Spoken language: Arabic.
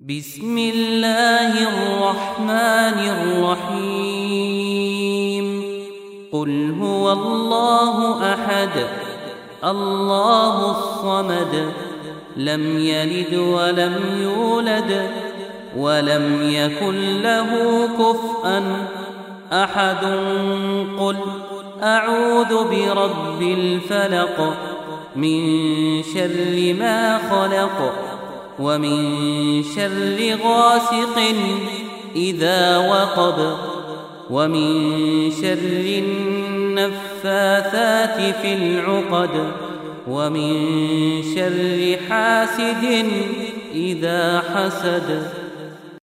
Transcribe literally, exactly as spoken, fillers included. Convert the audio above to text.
بسم الله الرحمن الرحيم قل هو الله أحد الله الصمد لم يلد ولم يولد ولم يكن له كفؤا أحد قل أعوذ برب الفلق من شر ما خلق ومن شر غاسق إذا وقب ومن شر النفاثات في العقد ومن شر حاسد إذا حسد.